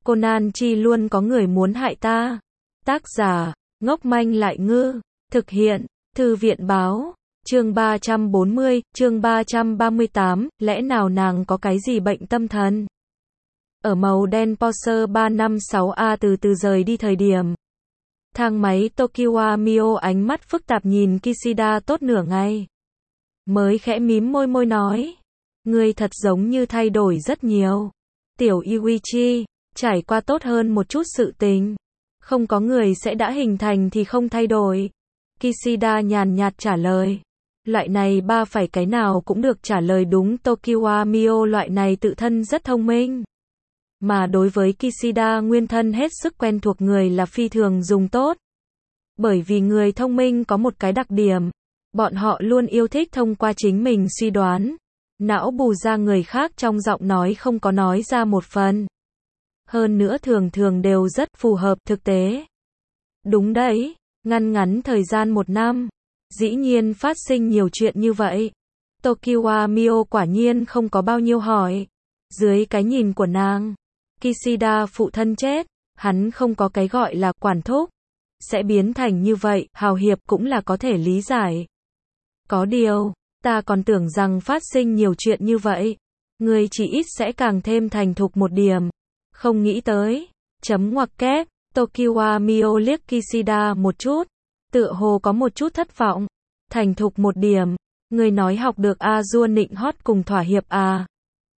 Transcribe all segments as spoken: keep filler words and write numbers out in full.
Conan chi luôn có người muốn hại ta. Tác giả, ngốc manh lại ngư. Thực hiện, Thư viện báo. Chương ba trăm bốn mươi, chương ba trăm ba mươi tám, lẽ nào nàng có cái gì bệnh tâm thần? Ở màu đen Porsche ba năm sáu A từ từ rời đi thời điểm. Thang máy Tokiwa Mio ánh mắt phức tạp nhìn Kishida tốt nửa ngày. Mới khẽ mím môi môi nói. Ngươi thật giống như thay đổi rất nhiều. Tiểu Yuichi, trải qua tốt hơn một chút sự tình. Không có người sẽ đã hình thành thì không thay đổi. Kishida nhàn nhạt trả lời. Loại này ba phải cái nào cũng được trả lời đúng. Tokiwa Mio loại này tự thân rất thông minh. Mà đối với Kishida nguyên thân hết sức quen thuộc người là phi thường dùng tốt. Bởi vì người thông minh có một cái đặc điểm. Bọn họ luôn yêu thích thông qua chính mình suy đoán. Não bù ra người khác trong giọng nói không có nói ra một phần. Hơn nữa thường thường đều rất phù hợp thực tế. Đúng đấy, ngăn ngắn thời gian một năm. Dĩ nhiên phát sinh nhiều chuyện như vậy. Tokiwa Mio quả nhiên không có bao nhiêu hỏi. Dưới cái nhìn của nàng, Kishida phụ thân chết, hắn không có cái gọi là quản thúc. Sẽ biến thành như vậy, hào hiệp cũng là có thể lý giải. Có điều, ta còn tưởng rằng phát sinh nhiều chuyện như vậy. Người chỉ ít sẽ càng thêm thành thục một điểm. Không nghĩ tới. Chấm ngoặc kép, Tokiwa Mio liếc Kishida một chút. Tựa hồ có một chút thất vọng. Thành thục một điểm. Người nói học được A-dua nịnh hót cùng thỏa hiệp à.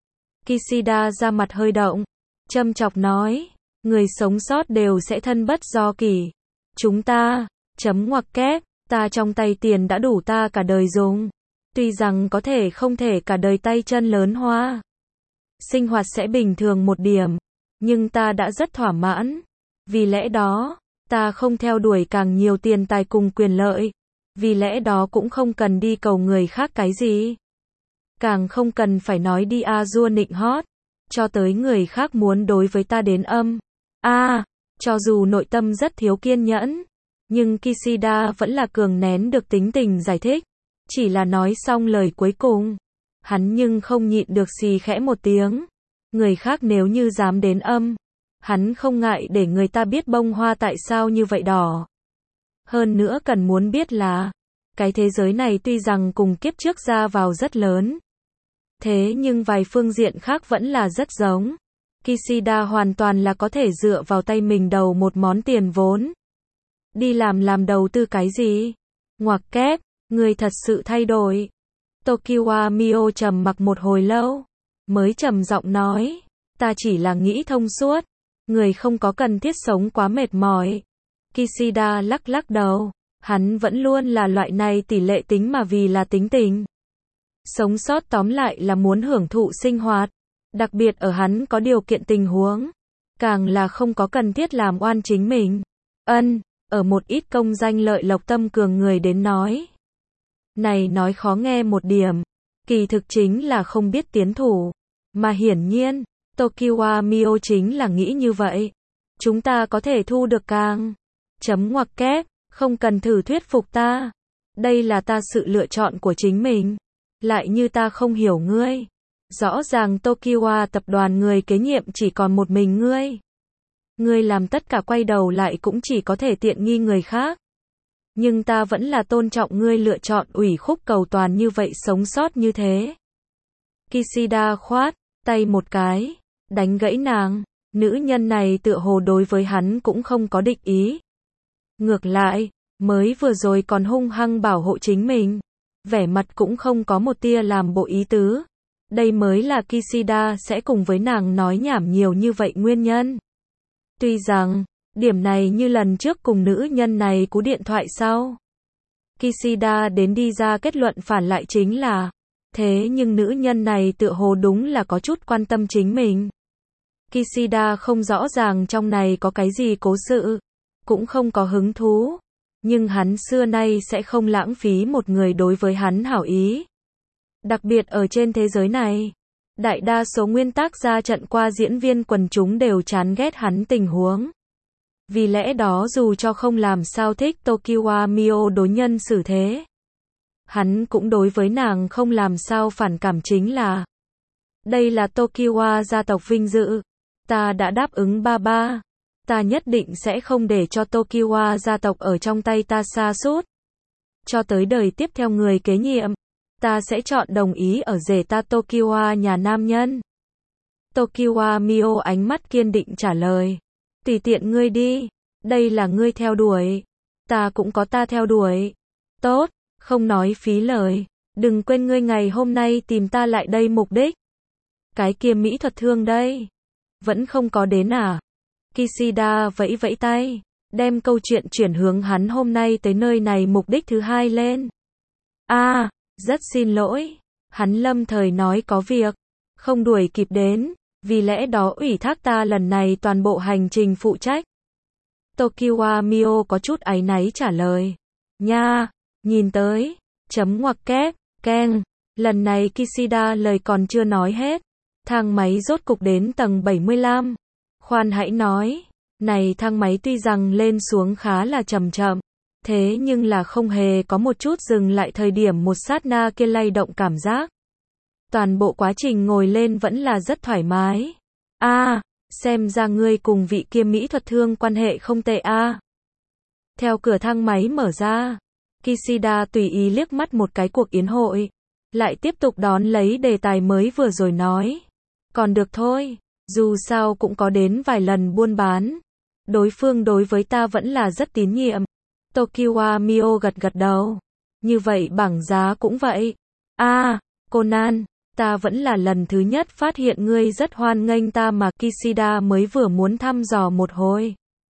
Kishida ra mặt hơi động. Châm chọc nói. Người sống sót đều sẽ thân bất do kỷ. Chúng ta, chấm ngoặc kép, ta trong tay tiền đã đủ ta cả đời dùng. Tuy rằng có thể không thể cả đời tay chân lớn hoa. Sinh hoạt sẽ bình thường một điểm. Nhưng ta đã rất thỏa mãn. Vì lẽ đó, ta không theo đuổi càng nhiều tiền tài cùng quyền lợi. Vì lẽ đó cũng không cần đi cầu người khác cái gì. Càng không cần phải nói đi A-dua nịnh hót. Cho tới người khác muốn đối với ta đến âm. A, à, cho dù nội tâm rất thiếu kiên nhẫn. Nhưng Kishida vẫn là cường nén được tính tình giải thích. Chỉ là nói xong lời cuối cùng. Hắn nhưng không nhịn được xì khẽ một tiếng. Người khác nếu như dám đến âm. Hắn không ngại để người ta biết bông hoa tại sao như vậy đỏ. Hơn nữa cần muốn biết là. Cái thế giới này tuy rằng cùng kiếp trước ra vào rất lớn. Thế nhưng vài phương diện khác vẫn là rất giống. Kishida hoàn toàn là có thể dựa vào tay mình đầu một món tiền vốn. Đi làm làm đầu tư cái gì? Ngoặc kép, người thật sự thay đổi. Tokiwa Mio trầm mặc một hồi lâu. Mới trầm giọng nói. Ta chỉ là nghĩ thông suốt. Người không có cần thiết sống quá mệt mỏi. Kishida lắc lắc đầu. Hắn vẫn luôn là loại này tỷ lệ tính mà vì là tính tình. Sống sót tóm lại là muốn hưởng thụ sinh hoạt. Đặc biệt ở hắn có điều kiện tình huống. Càng là không có cần thiết làm oan chính mình. Ân, ở một ít công danh lợi lộc tâm cường người đến nói. Này nói khó nghe một điểm. Kỳ thực chính là không biết tiến thủ. Mà hiển nhiên, Tokiwa Mio chính là nghĩ như vậy. Chúng ta có thể thu được càng. Chấm ngoặc kép, không cần thử thuyết phục ta. Đây là ta sự lựa chọn của chính mình. Lại như ta không hiểu ngươi. Rõ ràng Tokiwa tập đoàn người kế nhiệm chỉ còn một mình ngươi. Ngươi làm tất cả quay đầu lại cũng chỉ có thể tiện nghi người khác. Nhưng ta vẫn là tôn trọng ngươi lựa chọn ủy khúc cầu toàn như vậy sống sót như thế. Kishida khoát tay một cái, đánh gãy nàng. Nữ nhân này tựa hồ đối với hắn cũng không có địch ý. Ngược lại, mới vừa rồi còn hung hăng bảo hộ chính mình. Vẻ mặt cũng không có một tia làm bộ ý tứ. Đây mới là Kishida sẽ cùng với nàng nói nhảm nhiều như vậy nguyên nhân. Tuy rằng, điểm này như lần trước cùng nữ nhân này cú điện thoại sau. Kishida đến đi ra kết luận phản lại chính là. Thế nhưng nữ nhân này tựa hồ đúng là có chút quan tâm chính mình. Kishida không rõ ràng trong này có cái gì cố sự. Cũng không có hứng thú. Nhưng hắn xưa nay sẽ không lãng phí một người đối với hắn hảo ý. Đặc biệt ở trên thế giới này. Đại đa số nguyên tác ra trận qua diễn viên quần chúng đều chán ghét hắn tình huống. Vì lẽ đó dù cho không làm sao thích Tokiwa Mio đối nhân xử thế. Hắn cũng đối với nàng không làm sao phản cảm chính là. Đây là Tokiwa gia tộc vinh dự. Ta đã đáp ứng ba ba. Ta nhất định sẽ không để cho Tokiwa gia tộc ở trong tay ta sa sút. Cho tới đời tiếp theo người kế nhiệm, ta sẽ chọn đồng ý ở rể ta Tokiwa nhà nam nhân. Tokiwa Mio ánh mắt kiên định trả lời. Tùy tiện ngươi đi, đây là ngươi theo đuổi. Ta cũng có ta theo đuổi. Tốt, không nói phí lời. Đừng quên ngươi ngày hôm nay tìm ta lại đây mục đích. Cái kia mỹ thuật thương đây. Vẫn không có đến à? Kishida vẫy vẫy tay, đem câu chuyện chuyển hướng hắn hôm nay tới nơi này mục đích thứ hai lên. A, à, rất xin lỗi. Hắn lâm thời nói có việc, không đuổi kịp đến, vì lẽ đó ủy thác ta lần này toàn bộ hành trình phụ trách. Tokiwa Mio có chút áy náy trả lời. Nha, nhìn tới, chấm ngoặc kép, keng. Lần này Kishida lời còn chưa nói hết. Thang máy rốt cục đến tầng bảy mươi lăm. Khoan hãy nói, này thang máy tuy rằng lên xuống khá là chậm chậm, thế nhưng là không hề có một chút dừng lại thời điểm một sát na kia lay động cảm giác. Toàn bộ quá trình ngồi lên vẫn là rất thoải mái. A, à, xem ra ngươi cùng vị kia mỹ thuật thương quan hệ không tệ a. À. Theo cửa thang máy mở ra, Kishida tùy ý liếc mắt một cái cuộc yến hội, lại tiếp tục đón lấy đề tài mới vừa rồi nói. Còn được thôi, dù sao cũng có đến vài lần buôn bán. Đối phương đối với ta vẫn là rất tín nhiệm. Tokiwa Mio gật gật đầu. Như vậy bảng giá cũng vậy. A, à, Conan, ta vẫn là lần thứ nhất phát hiện ngươi rất hoan nghênh ta mà. Kishida mới vừa muốn thăm dò một hồi.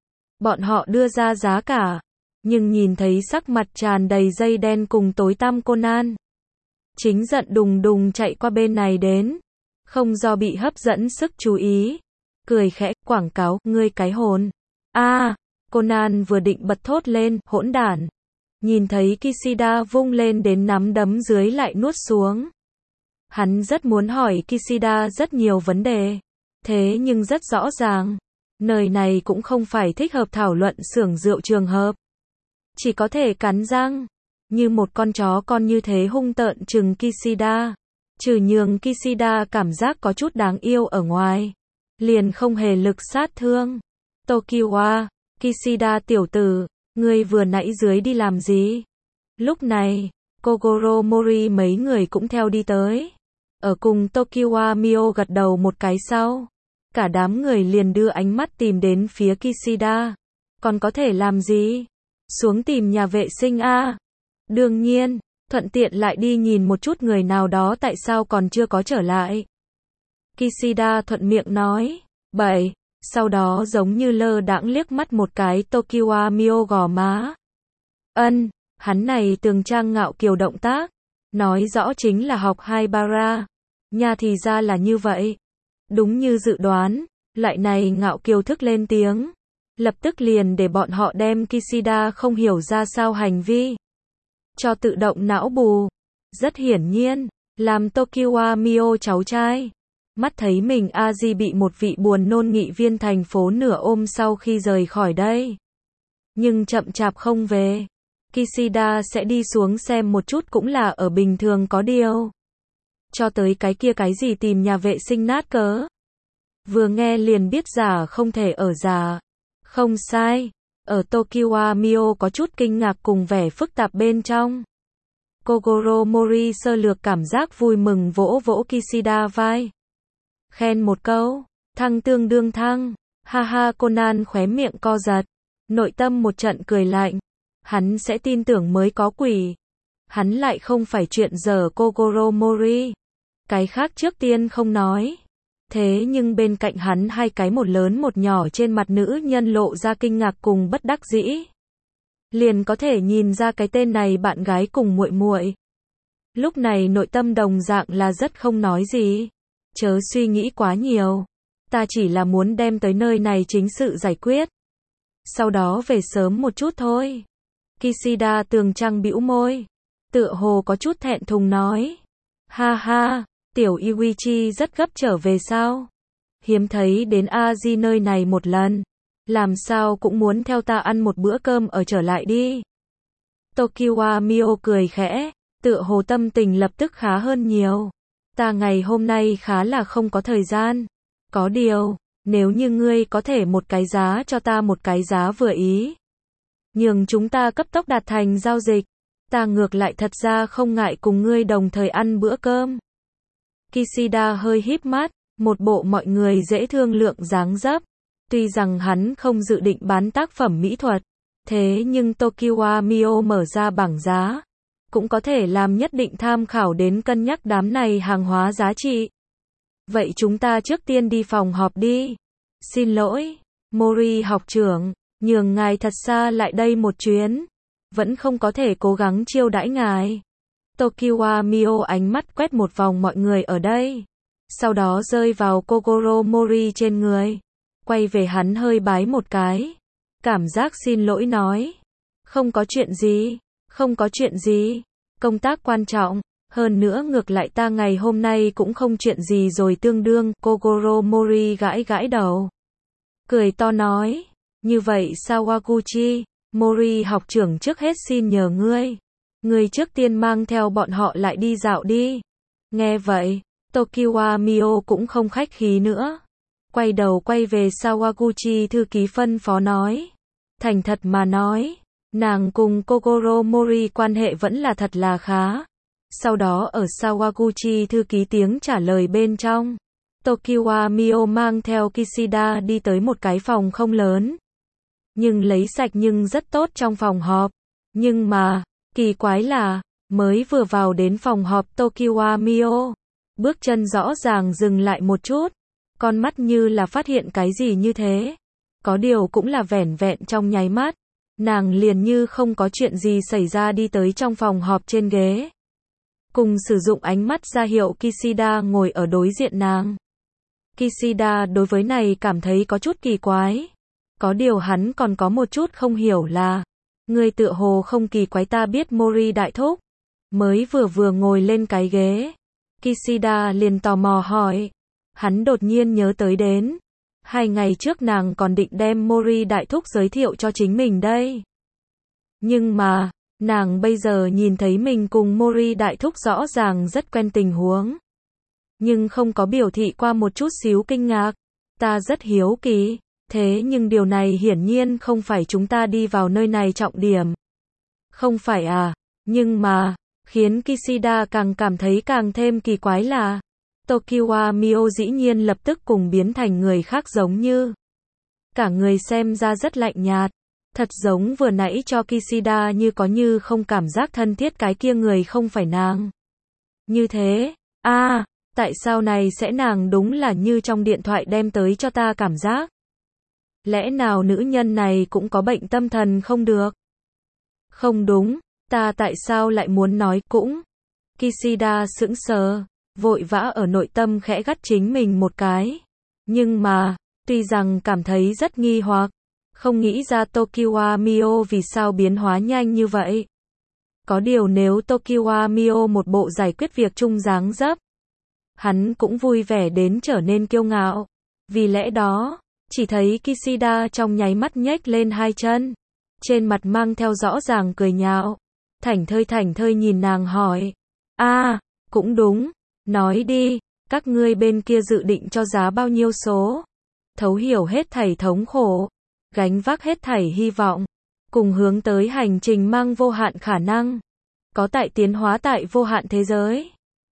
Bọn họ đưa ra giá cả, nhưng nhìn thấy sắc mặt tràn đầy dây đen cùng tối tăm Conan, chính giận đùng đùng chạy qua bên này đến. Không do bị hấp dẫn sức chú ý, cười khẽ, quảng cáo, ngươi cái hồn. A, à, Conan vừa định bật thốt lên, hỗn đản. Nhìn thấy Kishida vung lên đến nắm đấm dưới lại nuốt xuống. Hắn rất muốn hỏi Kishida rất nhiều vấn đề. Thế nhưng rất rõ ràng, nơi này cũng không phải thích hợp thảo luận xưởng rượu trường hợp. Chỉ có thể cắn răng, như một con chó con như thế hung tợn trừng Kishida. Trừ nhường Kishida cảm giác có chút đáng yêu ở ngoài, liền không hề lực sát thương. Tokiwa, Kishida tiểu tử, ngươi vừa nãy dưới đi làm gì? Lúc này, Kogoro Mori mấy người cũng theo đi tới. Ở cùng Tokiwa Mio gật đầu một cái sau, cả đám người liền đưa ánh mắt tìm đến phía Kishida. Còn có thể làm gì? Xuống tìm nhà vệ sinh a. Đương nhiên, thuận tiện lại đi nhìn một chút người nào đó tại sao còn chưa có trở lại. Kishida thuận miệng nói. Bảy. Sau đó giống như lơ đãng liếc mắt một cái Tokiwa Mio gò má. Ân, hắn này tường trang ngạo kiều động tác, nói rõ chính là học hai bara. Nha thì ra là như vậy. Đúng như dự đoán, lại này ngạo kiều thức lên tiếng. Lập tức liền để bọn họ đem Kishida không hiểu ra sao hành vi cho tự động não bù. Rất hiển nhiên, làm Tokiwa Mio cháu trai, mắt thấy mình Aji bị một vị buồn nôn nghị viên thành phố nửa ôm sau khi rời khỏi đây. Nhưng chậm chạp không về. Kishida sẽ đi xuống xem một chút cũng là ở bình thường có điều. Cho tới cái kia cái gì tìm nhà vệ sinh nát cớ. Vừa nghe liền biết giả không thể ở giả. Không sai. Ở Tokiwa Mio có chút kinh ngạc cùng vẻ phức tạp bên trong. Kogoro Mori sơ lược cảm giác vui mừng vỗ vỗ Kishida vai. Khen một câu, thăng tương đương thăng. Ha ha, Conan khóe miệng co giật. Nội tâm một trận cười lạnh. Hắn sẽ tin tưởng mới có quỷ. Hắn lại không phải chuyện dở Kogoro Mori. Cái khác trước tiên không nói. Thế nhưng bên cạnh hắn hai cái một lớn một nhỏ trên mặt nữ nhân lộ ra kinh ngạc cùng bất đắc dĩ. Liền có thể nhìn ra cái tên này bạn gái cùng muội muội. Lúc này nội tâm đồng dạng là rất không nói gì. Chớ suy nghĩ quá nhiều. Ta chỉ là muốn đem tới nơi này chính sự giải quyết. Sau đó về sớm một chút thôi. Kishida tường trăng bĩu môi. Tựa hồ có chút thẹn thùng nói. Ha ha, tiểu Iwichi rất gấp trở về sao? Hiếm thấy đến Aji nơi này một lần. Làm sao cũng muốn theo ta ăn một bữa cơm ở trở lại đi. Tokiwa Mio cười khẽ. Tựa hồ tâm tình lập tức khá hơn nhiều. Ta ngày hôm nay khá là không có thời gian. Có điều, Nếu như ngươi có thể một cái giá cho ta một cái giá vừa ý, nhường chúng ta cấp tốc đạt thành giao dịch, ta ngược lại thật ra không ngại cùng ngươi đồng thời ăn bữa cơm. Kishida hơi híp mắt, một bộ mọi người dễ thương lượng dáng dấp. Tuy rằng hắn không dự định bán tác phẩm mỹ thuật, thế nhưng Tokiwa Mio mở ra bảng giá, cũng có thể làm nhất định tham khảo đến cân nhắc đám này hàng hóa giá trị. Vậy chúng ta trước tiên đi phòng họp đi. Xin lỗi, Mori học trưởng, nhường ngài thật xa lại đây một chuyến, vẫn không có thể cố gắng chiêu đãi ngài. Tokiwa Mio ánh mắt quét một vòng mọi người ở đây, sau đó rơi vào Kogoro Mori trên người, quay về hắn hơi bái một cái, cảm giác xin lỗi nói, không có chuyện gì, không có chuyện gì, công tác quan trọng, hơn nữa ngược lại ta ngày hôm nay cũng không chuyện gì rồi tương đương. Kogoro Mori gãi gãi đầu, cười to nói, như vậy Sawaguchi, Mori học trưởng trước hết xin nhờ ngươi, ngươi trước tiên mang theo bọn họ lại đi dạo đi. Nghe vậy, Tokiwa Mio cũng không khách khí nữa, quay đầu quay về Sawaguchi thư ký phân phó nói, thành thật mà nói, nàng cùng Kogoro Mori quan hệ vẫn là thật là khá. Sau đó ở Sawaguchi thư ký tiếng trả lời bên trong, Tokiwa Mio mang theo Kishida đi tới một cái phòng không lớn, nhưng lấy sạch nhưng rất tốt trong phòng họp. Nhưng mà, kỳ quái là, mới vừa vào đến phòng họp Tokiwa Mio, bước chân rõ ràng dừng lại một chút, con mắt như là phát hiện cái gì như thế. Có điều cũng là vẻn vẹn trong nháy mắt, nàng liền như không có chuyện gì xảy ra đi tới trong phòng họp trên ghế, cùng sử dụng ánh mắt ra hiệu Kishida ngồi ở đối diện nàng. Kishida đối với này cảm thấy có chút kỳ quái. Có điều hắn còn có một chút không hiểu là, người tựa hồ không kỳ quái ta biết Mori đại thúc. Mới vừa vừa ngồi lên cái ghế, Kishida liền tò mò hỏi. Hắn đột nhiên nhớ tới đến, hai ngày trước nàng còn định đem Mori đại thúc giới thiệu cho chính mình đây. Nhưng mà, nàng bây giờ nhìn thấy mình cùng Mori đại thúc rõ ràng rất quen tình huống, nhưng không có biểu thị qua một chút xíu kinh ngạc. Ta rất hiếu kỳ, thế nhưng điều này hiển nhiên không phải chúng ta đi vào nơi này trọng điểm. Không phải à, nhưng mà, khiến Kishida càng cảm thấy càng thêm kỳ quái là, Tokiwa Mio dĩ nhiên lập tức cùng biến thành người khác giống như. Cả người xem ra rất lạnh nhạt, thật giống vừa nãy cho Kishida như có như không cảm giác thân thiết cái kia người không phải nàng. Như thế, a à, tại sao này sẽ nàng đúng là như trong điện thoại đem tới cho ta cảm giác. Lẽ nào nữ nhân này cũng có bệnh tâm thần không được? Không đúng, ta tại sao lại muốn nói cũng? Kishida sững sờ, vội vã ở nội tâm khẽ gắt chính mình một cái. Nhưng mà, tuy rằng cảm thấy rất nghi hoặc, không nghĩ ra Tokiwa Mio vì sao biến hóa nhanh như vậy. Có điều nếu Tokiwa Mio một bộ giải quyết việc chung dáng dấp, hắn cũng vui vẻ đến trở nên kiêu ngạo. Vì lẽ đó, chỉ thấy Kishida trong nháy mắt nhếch lên hai chân, trên mặt mang theo rõ ràng cười nhạo, thảnh thơi thảnh thơi nhìn nàng hỏi, a à, cũng đúng, nói đi, các ngươi bên kia dự định cho giá bao nhiêu số? Thấu hiểu hết thảy thống khổ, gánh vác hết thảy hy vọng, cùng hướng tới hành trình mang vô hạn khả năng, có tại tiến hóa tại vô hạn thế giới.